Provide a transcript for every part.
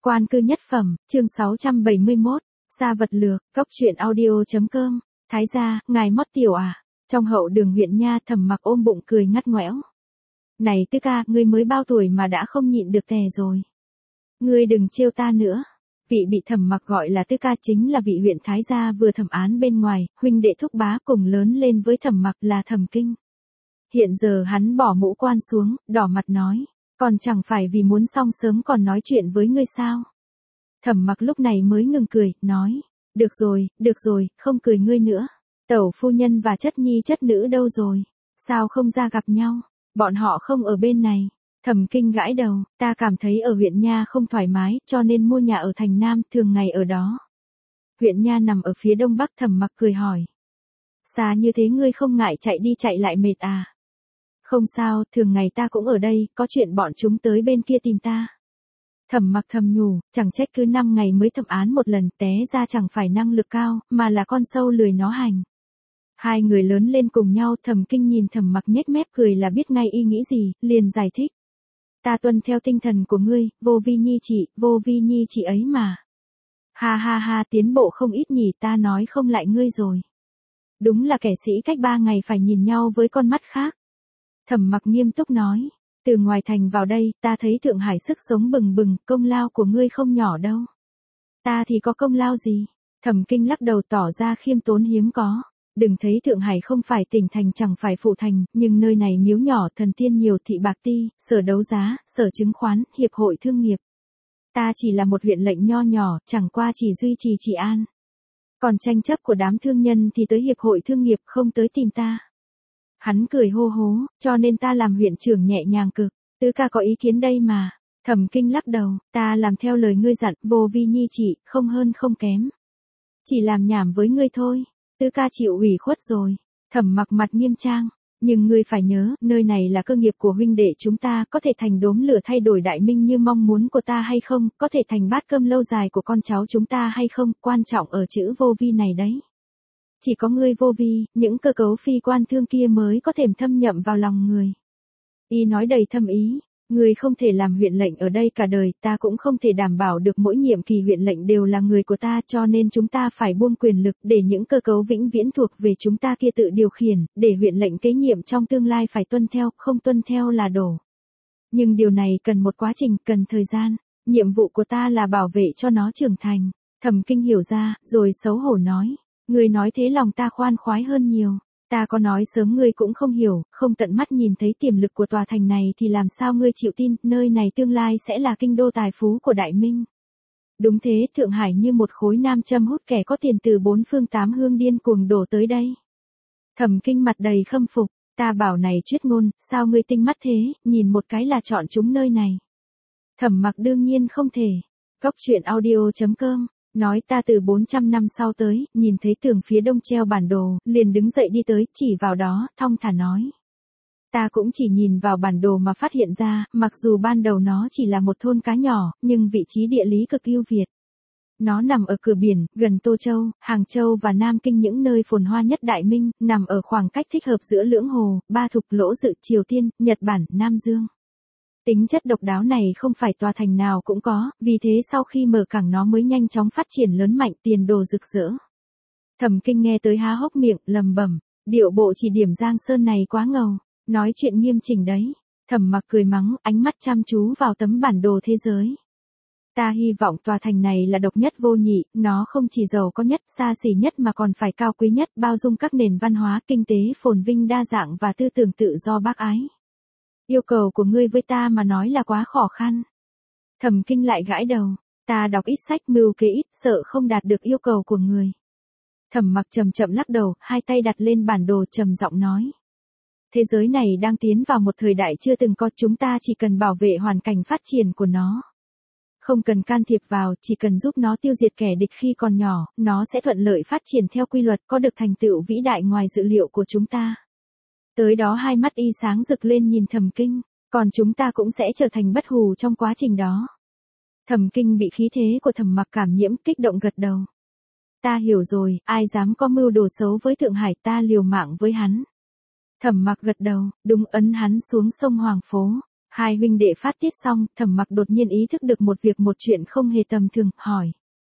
Quan cư nhất phẩm, chương 671, Sa vật lược, Cốc truyện audio.com, Thái gia, ngài mót tiểu à? Trong hậu đường huyện nha, Thẩm Mặc ôm bụng cười ngắt ngoẽo. Này Tư ca, ngươi mới bao tuổi mà đã không nhịn được tè rồi. Ngươi đừng trêu ta nữa. Vị bị Thẩm Mặc gọi là Tư ca chính là vị huyện Thái gia vừa thẩm án bên ngoài, huynh đệ thúc bá cùng lớn lên với Thẩm Mặc là Thẩm Kinh. Hiện giờ hắn bỏ mũ quan xuống, đỏ mặt nói, còn chẳng phải vì muốn xong sớm còn nói chuyện với ngươi sao? Thẩm Mặc lúc này mới ngừng cười, nói, được rồi, không cười ngươi nữa. Tẩu phu nhân và chất nhi chất nữ đâu rồi? Sao không ra gặp nhau? Bọn họ không ở bên này. Thẩm Kinh gãi đầu, ta cảm thấy ở huyện nha không thoải mái, cho nên mua nhà ở thành Nam, thường ngày ở đó. Huyện nha nằm ở phía đông bắc. Thẩm Mặc cười hỏi. Xa như thế ngươi không ngại chạy đi chạy lại mệt à? Không sao, thường ngày ta cũng ở đây, có chuyện bọn chúng tới bên kia tìm ta. Thẩm Mặc thầm nhủ, chẳng trách cứ 5 ngày mới thẩm án một lần, té ra chẳng phải năng lực cao, mà là con sâu lười nó hành. Hai người lớn lên cùng nhau. Thẩm Kinh nhìn Thẩm Mặc nhếch mép cười là biết ngay y nghĩ gì, liền giải thích. Ta tuân theo tinh thần của ngươi, vô vi nhi chị ấy mà. Ha, tiến bộ không ít nhỉ, ta nói không lại ngươi rồi. Đúng là kẻ sĩ cách 3 ngày phải nhìn nhau với con mắt khác. Thẩm Mặc nghiêm túc nói, từ ngoài thành vào đây, ta thấy Thượng Hải sức sống bừng bừng, công lao của ngươi không nhỏ đâu. Ta thì có công lao gì? Thẩm Kinh lắc đầu tỏ ra khiêm tốn hiếm có. Đừng thấy Thượng Hải không phải tỉnh thành chẳng phải phụ thành, nhưng nơi này miếu nhỏ, thần tiên nhiều, thị bạc ti, sở đấu giá, sở chứng khoán, hiệp hội thương nghiệp. Ta chỉ là một huyện lệnh nho nhỏ, chẳng qua chỉ duy trì trị an. Còn tranh chấp của đám thương nhân thì tới hiệp hội thương nghiệp, không tới tìm ta. Hắn cười hô hố, cho nên ta làm huyện trưởng nhẹ nhàng cực. Tứ ca có ý kiến đây mà. Thẩm Kinh lắc đầu, ta làm theo lời ngươi dặn, vô vi nhi chị, không hơn không kém. Chỉ làm nhảm với ngươi thôi. Tứ ca chịu ủy khuất rồi. Thẩm Mặc mặt nghiêm trang. Nhưng ngươi phải nhớ, nơi này là cơ nghiệp của huynh đệ chúng ta, có thể thành đốm lửa thay đổi đại minh như mong muốn của ta hay không, có thể thành bát cơm lâu dài của con cháu chúng ta hay không, quan trọng ở chữ vô vi này đấy. Chỉ có ngươi vô vi, những cơ cấu phi quan thương kia mới có thể thâm nhậm vào lòng người. Y nói đầy thâm ý, ngươi không thể làm huyện lệnh ở đây cả đời, ta cũng không thể đảm bảo được mỗi nhiệm kỳ huyện lệnh đều là người của ta, cho nên chúng ta phải buông quyền lực để những cơ cấu vĩnh viễn thuộc về chúng ta kia tự điều khiển, để huyện lệnh kế nhiệm trong tương lai phải tuân theo, không tuân theo là đổ. Nhưng điều này cần một quá trình, cần thời gian, nhiệm vụ của ta là bảo vệ cho nó trưởng thành. Thẩm Kinh hiểu ra, rồi xấu hổ nói. Ngươi nói thế lòng ta khoan khoái hơn nhiều. Ta có nói sớm ngươi cũng không hiểu, không tận mắt nhìn thấy tiềm lực của tòa thành này thì làm sao ngươi chịu tin, nơi này tương lai sẽ là kinh đô tài phú của Đại Minh. Đúng thế, Thượng Hải như một khối nam châm hút kẻ có tiền từ 4 phương 8 hương điên cuồng đổ tới đây. Thẩm Kinh mặt đầy khâm phục, ta bảo này chuyết ngôn, sao ngươi tinh mắt thế, nhìn một cái là chọn chúng nơi này. Thẩm Mặc đương nhiên không thể. Cốc truyện audio.com nói ta từ 400 năm sau tới, nhìn thấy tường phía đông treo bản đồ, liền đứng dậy đi tới, chỉ vào đó, thong thả nói. Ta cũng chỉ nhìn vào bản đồ mà phát hiện ra, mặc dù ban đầu nó chỉ là một thôn cá nhỏ, nhưng vị trí địa lý cực ưu việt. Nó nằm ở cửa biển, gần Tô Châu, Hàng Châu và Nam Kinh, những nơi phồn hoa nhất Đại Minh, nằm ở khoảng cách thích hợp giữa lưỡng hồ, Ba Thục, Lỗ Dự, Triều Tiên, Nhật Bản, Nam Dương. Tính chất độc đáo này không phải tòa thành nào cũng có, vì thế sau khi mở cảng nó mới nhanh chóng phát triển lớn mạnh, tiền đồ rực rỡ. Thẩm Kinh nghe tới há hốc miệng, lầm bẩm, điệu bộ chỉ điểm Giang Sơn này quá ngầu, nói chuyện nghiêm chỉnh đấy. Thẩm Mặc cười mắng, ánh mắt chăm chú vào tấm bản đồ thế giới. Ta hy vọng tòa thành này là độc nhất vô nhị, nó không chỉ giàu có nhất, xa xỉ nhất mà còn phải cao quý nhất, bao dung các nền văn hóa, kinh tế phồn vinh đa dạng và tư tưởng tự do bác ái. Yêu cầu của ngươi với ta mà nói là quá khó khăn. Thẩm Kinh lại gãi đầu, ta đọc ít sách, mưu kế ít, sợ không đạt được yêu cầu của người. Thẩm Mặc chậm chậm lắc đầu, hai tay đặt lên bản đồ, trầm giọng nói. Thế giới này đang tiến vào một thời đại chưa từng có, chúng ta chỉ cần bảo vệ hoàn cảnh phát triển của nó. Không cần can thiệp vào, chỉ cần giúp nó tiêu diệt kẻ địch khi còn nhỏ, nó sẽ thuận lợi phát triển theo quy luật, có được thành tựu vĩ đại ngoài dự liệu của chúng ta. Tới đó hai mắt y sáng rực lên nhìn Thẩm Kinh, còn chúng ta cũng sẽ trở thành bất hủ trong quá trình đó. Thẩm Kinh bị khí thế của Thẩm Mặc cảm nhiễm, kích động gật đầu. Ta hiểu rồi, ai dám có mưu đồ xấu với Thượng Hải, ta liều mạng với hắn. Thẩm Mặc gật đầu, đúng, ấn hắn xuống sông Hoàng Phố. Hai huynh đệ phát tiết xong, Thẩm Mặc đột nhiên ý thức được một chuyện không hề tầm thường, hỏi.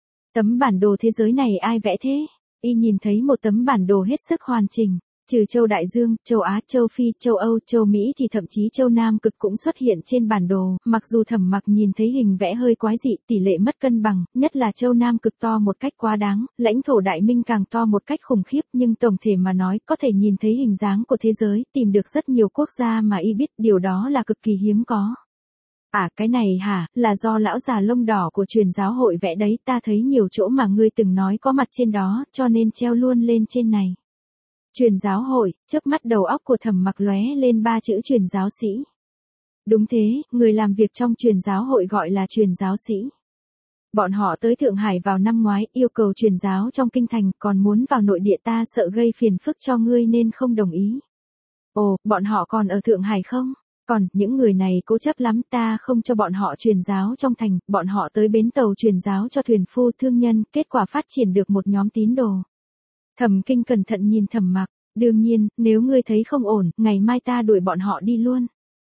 Tấm bản đồ thế giới này ai vẽ thế? Y nhìn thấy một tấm bản đồ hết sức hoàn chỉnh. Trừ châu Đại Dương, châu Á, châu Phi, châu Âu, châu Mỹ thì thậm chí châu Nam Cực cũng xuất hiện trên bản đồ, mặc dù Thẩm Mặc nhìn thấy hình vẽ hơi quái dị, tỷ lệ mất cân bằng, nhất là châu Nam Cực to một cách quá đáng, lãnh thổ Đại Minh càng to một cách khủng khiếp, nhưng tổng thể mà nói, có thể nhìn thấy hình dáng của thế giới, tìm được rất nhiều quốc gia mà y biết, điều đó là cực kỳ hiếm có. À cái này hả, là do lão già lông đỏ của truyền giáo hội vẽ đấy, ta thấy nhiều chỗ mà ngươi từng nói có mặt trên đó, cho nên treo luôn lên trên này. Truyền giáo hội, chớp mắt đầu óc của Thẩm Mặc lóe lên ba chữ truyền giáo sĩ. Đúng thế, người làm việc trong truyền giáo hội gọi là truyền giáo sĩ. Bọn họ tới Thượng Hải vào năm ngoái, yêu cầu truyền giáo trong kinh thành, còn muốn vào nội địa ta sợ gây phiền phức cho ngươi nên không đồng ý. Ồ, bọn họ còn ở Thượng Hải không? Còn, những người này cố chấp lắm, ta không cho bọn họ truyền giáo trong thành, bọn họ tới bến tàu truyền giáo cho thuyền phu thương nhân, kết quả phát triển được một nhóm tín đồ. Thẩm Kinh cẩn thận nhìn Thẩm Mặc, đương nhiên, nếu ngươi thấy không ổn, ngày mai ta đuổi bọn họ đi luôn.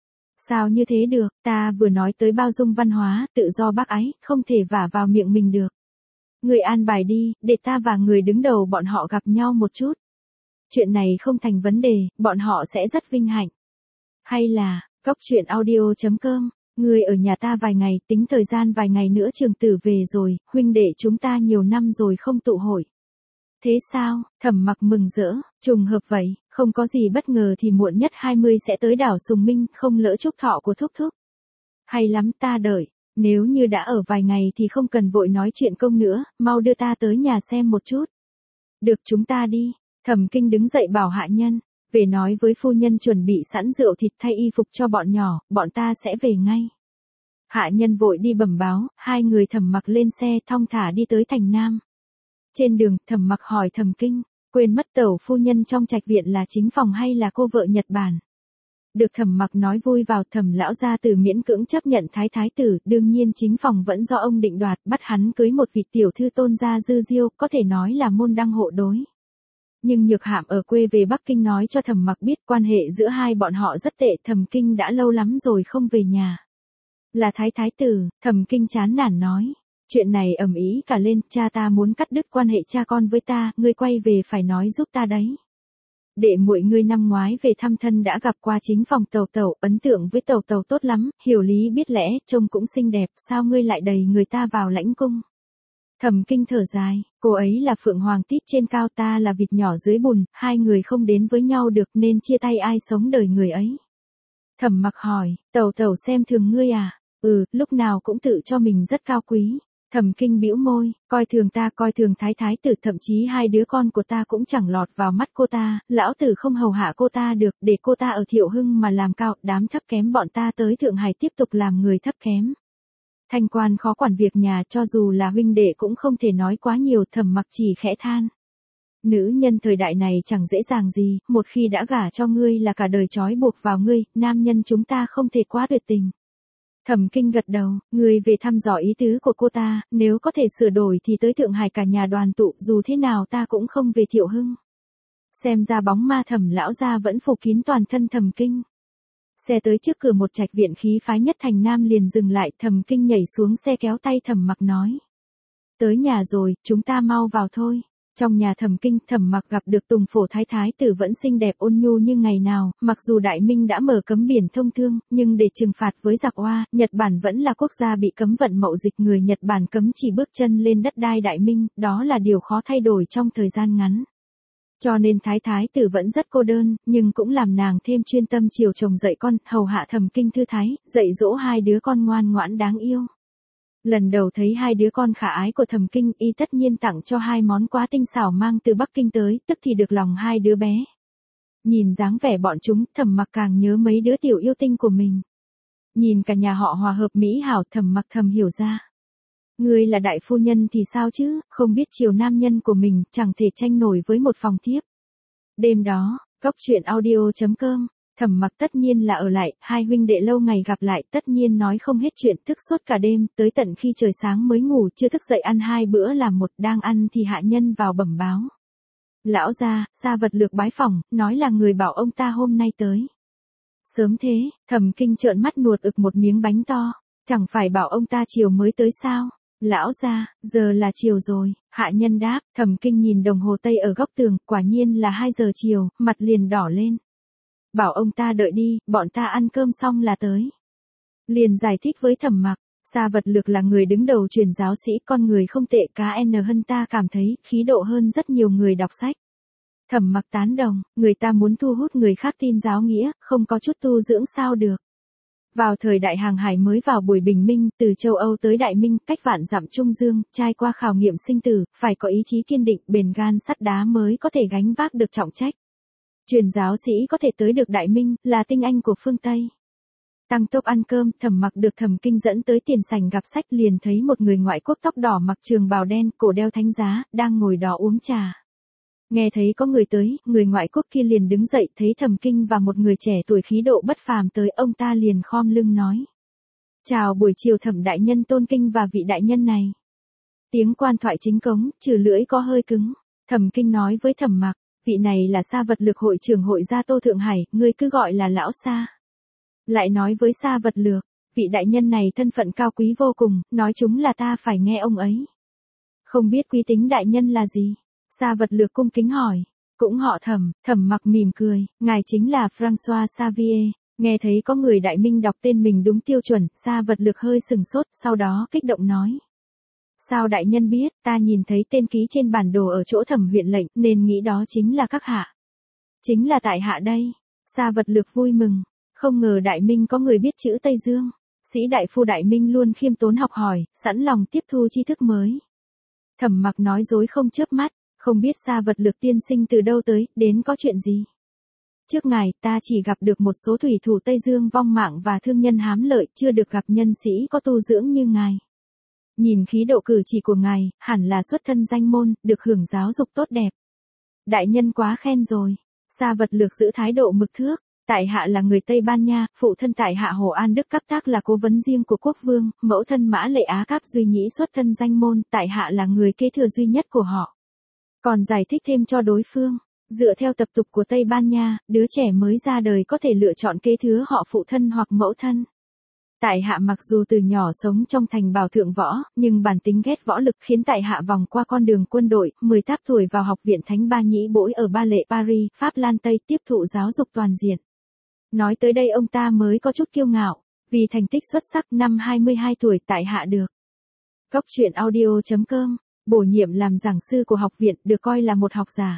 Sao như thế được, ta vừa nói tới bao dung văn hóa, tự do bác ái, không thể vả vào miệng mình được. Ngươi an bài đi, để ta và người đứng đầu bọn họ gặp nhau một chút. Chuyện này không thành vấn đề, bọn họ sẽ rất vinh hạnh. Hay là, coctruyện.audio.com, ngươi ở nhà ta vài ngày, tính thời gian vài ngày nữa Trường Tử về rồi, huynh đệ chúng ta nhiều năm rồi không tụ hội. Thế sao, Thẩm Mặc mừng rỡ, trùng hợp vậy, không có gì bất ngờ thì muộn nhất 20 sẽ tới đảo Sùng Minh, không lỡ chúc thọ của thúc thúc. Hay lắm ta đợi, nếu như đã ở vài ngày thì không cần vội nói chuyện công nữa, mau đưa ta tới nhà xem một chút. Được chúng ta đi, Thẩm Kinh đứng dậy bảo hạ nhân, về nói với phu nhân chuẩn bị sẵn rượu thịt thay y phục cho bọn nhỏ, bọn ta sẽ về ngay. Hạ nhân vội đi bẩm báo, hai người Thẩm Mặc lên xe thong thả đi tới thành Nam. Trên đường, Thẩm Mặc hỏi Thẩm Kinh, quên mất tẩu phu nhân trong trạch viện là chính phòng hay là cô vợ Nhật Bản. Được Thẩm Mặc nói vui vào, Thẩm lão gia tử miễn cưỡng chấp nhận thái tử, đương nhiên chính phòng vẫn do ông định đoạt, bắt hắn cưới một vị tiểu thư tôn gia dư diêu, có thể nói là môn đăng hộ đối. Nhưng Nhược Hạm ở quê về Bắc Kinh nói cho Thẩm Mặc biết quan hệ giữa hai bọn họ rất tệ, Thẩm Kinh đã lâu lắm rồi không về nhà. Là thái tử, Thẩm Kinh chán nản nói. Chuyện này ầm ĩ cả lên, cha ta muốn cắt đứt quan hệ cha con với ta, ngươi quay về phải nói giúp ta đấy. Đệ muội ngươi năm ngoái về thăm thân đã gặp qua chính phòng Tẩu Tẩu, ấn tượng với Tẩu Tẩu tốt lắm, hiểu lý biết lẽ, trông cũng xinh đẹp, sao ngươi lại đẩy người ta vào lãnh cung. Thẩm Kinh thở dài, cô ấy là phượng hoàng tít trên cao, ta là vịt nhỏ dưới bùn, hai người không đến với nhau được nên chia tay, ai sống đời người ấy. Thẩm Mặc hỏi, Tẩu Tẩu xem thường ngươi à? Lúc nào cũng tự cho mình rất cao quý. Thẩm Kinh bĩu môi, coi thường ta, coi thường thái tử, thậm chí hai đứa con của ta cũng chẳng lọt vào mắt cô ta, lão tử không hầu hạ cô ta được, để cô ta ở Thiệu Hưng mà làm cao, đám thấp kém bọn ta tới Thượng Hải tiếp tục làm người thấp kém. Thanh quan khó quản việc nhà, cho dù là huynh đệ cũng không thể nói quá nhiều, Thẩm Mặc chỉ khẽ than. Nữ nhân thời đại này chẳng dễ dàng gì, một khi đã gả cho ngươi là cả đời trói buộc vào ngươi, nam nhân chúng ta không thể quá tuyệt tình. Thẩm Kinh gật đầu, người về thăm dò ý tứ của cô ta, nếu có thể sửa đổi thì tới Thượng Hải cả nhà đoàn tụ, dù thế nào ta cũng không về Thiệu Hưng. Xem ra bóng ma Thẩm lão gia vẫn phủ kín toàn thân Thẩm Kinh. Xe tới trước cửa một trạch viện khí phái nhất thành Nam liền dừng lại, Thẩm Kinh nhảy xuống xe kéo tay Thẩm Mặc nói. Tới nhà rồi, chúng ta mau vào thôi. Trong nhà Thẩm Kinh, Thẩm Mặc gặp được Tùng Phổ thái tử vẫn xinh đẹp ôn nhu như ngày nào, mặc dù Đại Minh đã mở cấm biển thông thương, nhưng để trừng phạt với giặc Hoa, Nhật Bản vẫn là quốc gia bị cấm vận mậu dịch, người Nhật Bản cấm chỉ bước chân lên đất đai Đại Minh, đó là điều khó thay đổi trong thời gian ngắn. Cho nên thái tử vẫn rất cô đơn, nhưng cũng làm nàng thêm chuyên tâm chiều chồng dạy con, hầu hạ Thẩm Kinh thư thái, dạy dỗ hai đứa con ngoan ngoãn đáng yêu. Lần đầu thấy hai đứa con khả ái của Thẩm Kinh, y tất nhiên tặng cho hai món quà tinh xảo mang từ Bắc Kinh tới, tức thì được lòng hai đứa bé. Nhìn dáng vẻ bọn chúng, Thẩm Mặc càng nhớ mấy đứa tiểu yêu tinh của mình. Nhìn cả nhà họ hòa hợp mỹ hảo, Thẩm Mặc thầm hiểu ra. Ngươi là đại phu nhân thì sao chứ, không biết chiều nam nhân của mình, chẳng thể tranh nổi với một phòng thiếp. Đêm đó, coctruyện.audio.com, Thẩm Mặc tất nhiên là ở lại, hai huynh đệ lâu ngày gặp lại, tất nhiên nói không hết chuyện, thức suốt cả đêm, tới tận khi trời sáng mới ngủ, chưa thức dậy ăn hai bữa làm một, đang ăn thì hạ nhân vào bẩm báo. Lão gia, Sa Vật Lược bái phỏng, nói là người bảo ông ta hôm nay tới. Sớm thế, Thẩm Kinh trợn mắt nuốt ực một miếng bánh to, chẳng phải bảo ông ta chiều mới tới sao? Lão gia, giờ là chiều rồi, hạ nhân đáp. Thẩm Kinh nhìn đồng hồ tây ở góc tường, quả nhiên là 2 giờ chiều, mặt liền đỏ lên. Bảo ông ta đợi đi, bọn ta ăn cơm xong là tới. Liền giải thích với Thẩm Mặc, Sa Vật Lược là người đứng đầu truyền giáo sĩ, con người không tệ, KN hơn ta cảm thấy, khí độ hơn rất nhiều người đọc sách. Thẩm Mặc tán đồng, người ta muốn thu hút người khác tin giáo nghĩa, không có chút tu dưỡng sao được. Vào thời đại hàng hải mới vào buổi bình minh, từ châu Âu tới Đại Minh, cách vạn dặm Trung Dương, trải qua khảo nghiệm sinh tử, phải có ý chí kiên định, bền gan sắt đá mới có thể gánh vác được trọng trách. Truyền giáo sĩ có thể tới được Đại Minh, là tinh anh của phương Tây. Tăng tốc ăn cơm, Thẩm Mặc được Thẩm Kinh dẫn tới tiền sảnh gặp sách, liền thấy một người ngoại quốc tóc đỏ mặc trường bào đen, cổ đeo thánh giá, đang ngồi đó uống trà. Nghe thấy có người tới, người ngoại quốc kia liền đứng dậy, thấy Thẩm Kinh và một người trẻ tuổi khí độ bất phàm tới, ông ta liền khom lưng nói. Chào buổi chiều Thẩm đại nhân tôn kinh và vị đại nhân này. Tiếng quan thoại chính cống, trừ lưỡi có hơi cứng. Thẩm Kinh nói với Thẩm Mặc, vị này là Sa Vật Lược hội trưởng hội gia Tô Thượng Hải, ngươi cứ gọi là lão Sa. Lại nói với Sa Vật Lược, vị đại nhân này thân phận cao quý vô cùng, nói chúng là ta phải nghe ông ấy. Không biết quý tính đại nhân là gì? Sa Vật Lược cung kính hỏi. Cũng họ Thẩm. Thẩm Mặc mỉm cười, ngài chính là François Xavier. Nghe thấy có người Đại Minh đọc tên mình đúng tiêu chuẩn, Sa Vật Lược hơi sừng sốt, sau đó kích động nói. Sao đại nhân biết, ta nhìn thấy tên ký trên bản đồ ở chỗ Thẩm huyện lệnh, nên nghĩ đó chính là các hạ. Chính là tại hạ đây. Sa Vật Lược vui mừng. Không ngờ Đại Minh có người biết chữ Tây Dương. Sĩ đại phu Đại Minh luôn khiêm tốn học hỏi, sẵn lòng tiếp thu tri thức mới. Thẩm Mặc nói dối không chớp mắt, không biết Sa Vật Lược tiên sinh từ đâu tới, đến có chuyện gì. Trước ngài, ta chỉ gặp được một số thủy thủ Tây Dương vong mạng và thương nhân hám lợi, chưa được gặp nhân sĩ có tu dưỡng như ngài. Nhìn khí độ cử chỉ của ngài, hẳn là xuất thân danh môn, được hưởng giáo dục tốt đẹp. Đại nhân quá khen rồi. Sa Vật Lược giữ thái độ mực thước. Tại hạ là người Tây Ban Nha, phụ thân tại hạ Hồ An Đức Cáp Tác là cố vấn riêng của quốc vương, mẫu thân Mã Lệ Á Cáp Duy Nhĩ xuất thân danh môn, tại hạ là người kế thừa duy nhất của họ. Còn giải thích thêm cho đối phương, dựa theo tập tục của Tây Ban Nha, đứa trẻ mới ra đời có thể lựa chọn kế thừa họ phụ thân hoặc mẫu thân. Tại hạ mặc dù từ nhỏ sống trong thành bảo thượng võ, nhưng bản tính ghét võ lực khiến tại hạ vòng qua con đường quân đội, 18 tuổi vào học viện Thánh Ba Nhĩ Bỗi ở Ba Lệ Paris, Pháp Lan Tây tiếp thụ giáo dục toàn diện. Nói tới đây ông ta mới có chút kiêu ngạo, vì thành tích xuất sắc năm 22 tuổi tại hạ được. Góc truyện audio.com, bổ nhiệm làm giảng sư của học viện, được coi là một học giả.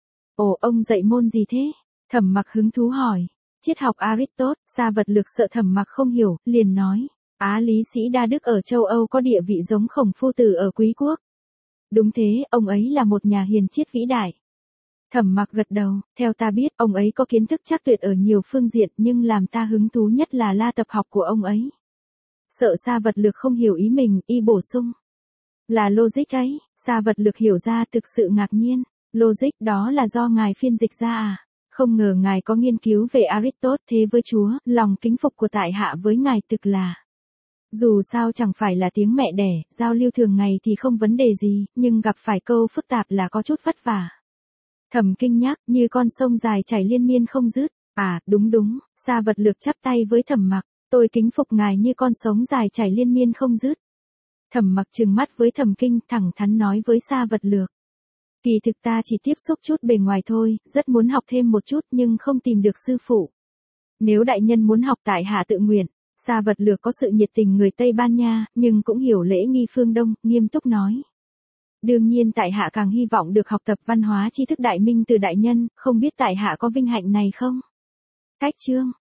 Ồ, ông dạy môn gì thế? Thẩm Mặc hứng thú hỏi. Triết học Aristotle. Sa Vật Lược sợ Thẩm Mặc không hiểu, liền nói. Á lý sĩ đa đức ở châu Âu có địa vị giống Khổng Phu Tử ở Quý quốc. Đúng thế, ông ấy là một nhà hiền triết vĩ đại. Thẩm Mặc gật đầu, theo ta biết, ông ấy có kiến thức chắc tuyệt ở nhiều phương diện, nhưng làm ta hứng thú nhất là la tập học của ông ấy. Sợ Sa Vật Lược không hiểu ý mình, y bổ sung. Là logic ấy. Sa Vật Lược hiểu ra thực sự ngạc nhiên. Logic đó là do ngài phiên dịch ra à? Không ngờ ngài có nghiên cứu về Aristotle, thế với Chúa, lòng kính phục của tại hạ với ngài thực là. Dù sao chẳng phải là tiếng mẹ đẻ, giao lưu thường ngày thì không vấn đề gì, nhưng gặp phải câu phức tạp là có chút vất vả. Thẩm Kinh nhắc, như con sông dài chảy liên miên không dứt. À, đúng. Sa Vật Lược chắp tay với Thẩm Mặc, tôi kính phục ngài như con sông dài chảy liên miên không dứt. Thẩm Mặc trừng mắt với Thẩm Kinh, thẳng thắn nói với Sa Vật Lược. Kỳ thực ta chỉ tiếp xúc chút bề ngoài thôi, rất muốn học thêm một chút nhưng không tìm được sư phụ. Nếu đại nhân muốn học tại hạ tự nguyện. Sa Vật Lược có sự nhiệt tình người Tây Ban Nha, nhưng cũng hiểu lễ nghi phương Đông, nghiêm túc nói. Đương nhiên tại hạ càng hy vọng được học tập văn hóa tri thức Đại Minh từ đại nhân, không biết tại hạ có vinh hạnh này không? Cách chương